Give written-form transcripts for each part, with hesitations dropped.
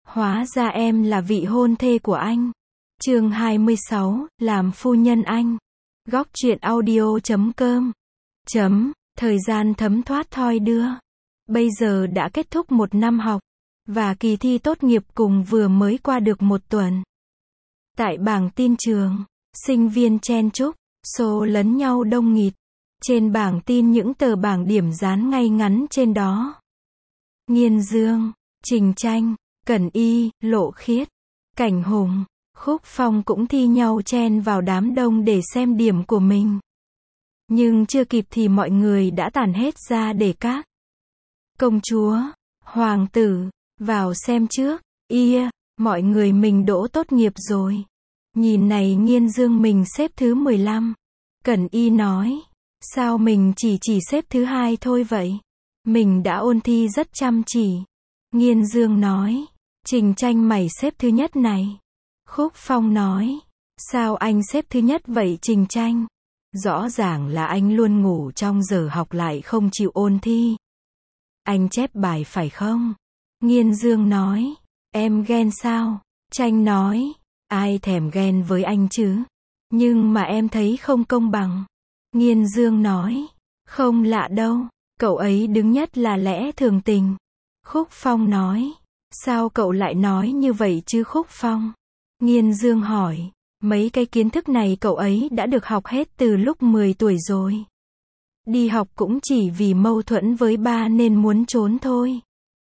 Hóa ra em là vị hôn thê của anh. Chương 26, làm phu nhân anh. Góc truyện audio.com. Thời gian thấm thoát thoi đưa. Bây giờ đã kết thúc một năm học, và kỳ thi tốt nghiệp cùng vừa mới qua được một tuần. Tại bảng tin trường, sinh viên chen chúc, xô lấn nhau đông nghịt. Trên bảng tin những tờ bảng điểm dán ngay ngắn trên đó. Nghiên Dương, Trình Tranh, Cẩn Y, Lộ Khiết, Cảnh Hùng, Khúc Phong cũng thi nhau chen vào đám đông để xem điểm của mình. Nhưng chưa kịp thì mọi người đã tản hết ra để các công chúa, hoàng tử, vào xem trước. Mọi người mình đỗ tốt nghiệp rồi. Nhìn này Nghiên Dương mình xếp thứ 15. Cẩn Y nói, sao mình chỉ xếp thứ 2 thôi vậy? Mình đã ôn thi rất chăm chỉ. Nghiên Dương nói, Trình Tranh mày xếp thứ nhất này. Khúc Phong nói, sao anh xếp thứ nhất vậy Trình Tranh? Rõ ràng là anh luôn ngủ trong giờ học lại không chịu ôn thi. Anh chép bài phải không? Nghiên Dương nói, em ghen sao? Tranh nói, ai thèm ghen với anh chứ? Nhưng mà em thấy không công bằng. Nghiên Dương nói, không lạ đâu, cậu ấy đứng nhất là lẽ thường tình. Khúc Phong nói, sao cậu lại nói như vậy chứ Khúc Phong? Nghiên Dương hỏi, mấy cái kiến thức này cậu ấy đã được học hết từ lúc 10 tuổi rồi. Đi học cũng chỉ vì mâu thuẫn với ba nên muốn trốn thôi.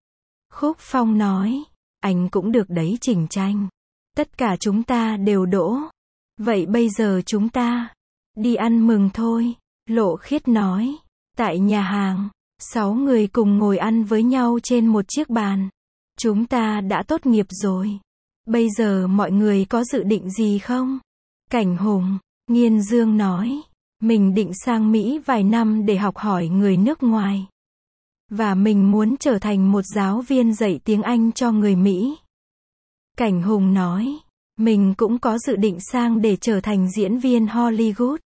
Khúc Phong nói, anh cũng được đấy Trình Tranh. Tất cả chúng ta đều đỗ. Vậy bây giờ chúng ta đi ăn mừng thôi. Lộ Khiết nói, tại nhà hàng, 6 người cùng ngồi ăn với nhau trên một chiếc bàn. Chúng ta đã tốt nghiệp rồi. Bây giờ mọi người có dự định gì không? Cảnh Hùng, Nghiên Dương nói, mình định sang Mỹ vài năm để học hỏi người nước ngoài. Và mình muốn trở thành một giáo viên dạy tiếng Anh cho người Mỹ. Cảnh Hùng nói, mình cũng có dự định sang để trở thành diễn viên Hollywood.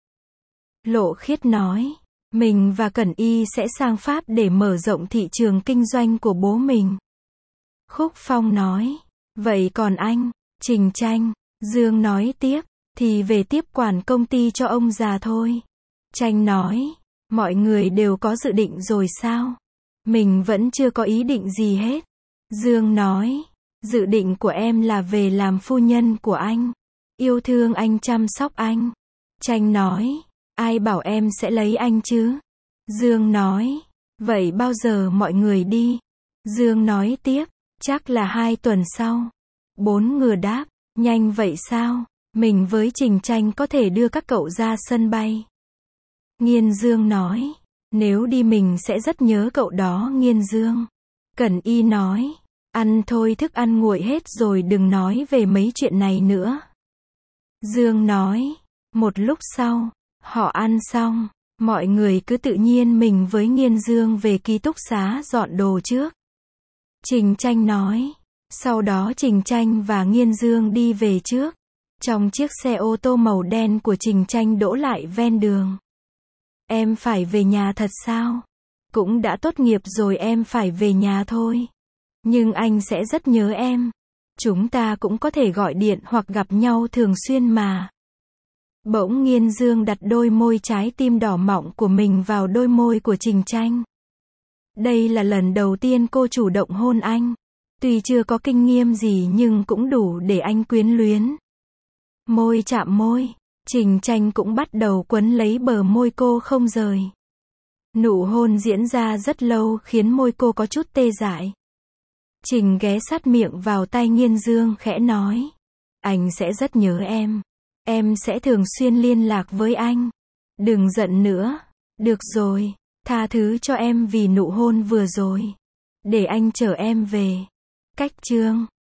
Lộ Khiết nói, mình và Cẩn Y sẽ sang Pháp để mở rộng thị trường kinh doanh của bố mình. Khúc Phong nói, vậy còn anh, Trình Tranh? Dương nói tiếp, thì về tiếp quản công ty cho ông già thôi. Tranh nói, mọi người đều có dự định rồi sao? Mình vẫn chưa có ý định gì hết. Dương nói, dự định của em là về làm phu nhân của anh. Yêu thương anh, chăm sóc anh. Tranh nói, ai bảo em sẽ lấy anh chứ? Dương nói, vậy bao giờ mọi người đi? Dương nói tiếp, chắc là 2 tuần sau. 4 người đáp, nhanh vậy sao? Mình với Trình Tranh có thể đưa các cậu ra sân bay. Nghiên Dương nói, nếu đi mình sẽ rất nhớ cậu đó Nghiên Dương. Cẩn Y nói, ăn thôi, thức ăn nguội hết rồi, đừng nói về mấy chuyện này nữa. Dương nói, một lúc sau, họ ăn xong, mọi người cứ tự nhiên mình với Nghiên Dương về ký túc xá dọn đồ trước. Trình Tranh nói, sau đó Trình Tranh và Nghiên Dương đi về trước. Trong chiếc xe ô tô màu đen của Trình Tranh đỗ lại ven đường. Em phải về nhà thật sao? Cũng đã tốt nghiệp rồi, em phải về nhà thôi. Nhưng anh sẽ rất nhớ em. Chúng ta cũng có thể gọi điện hoặc gặp nhau thường xuyên mà. Bỗng Nghiên Dương đặt đôi môi trái tim đỏ mọng của mình vào đôi môi của Trình Tranh. Đây là lần đầu tiên cô chủ động hôn anh. Tuy chưa có kinh nghiệm gì nhưng cũng đủ để anh quyến luyến. Môi chạm môi, Trình Tranh cũng bắt đầu quấn lấy bờ môi cô không rời. Nụ hôn diễn ra rất lâu khiến môi cô có chút tê dại. Trình ghé sát miệng vào tai Nghiên Dương khẽ nói, anh sẽ rất nhớ em sẽ thường xuyên liên lạc với anh. Đừng giận nữa, được rồi, tha thứ cho em vì nụ hôn vừa rồi. Để anh chở em về. Cách chương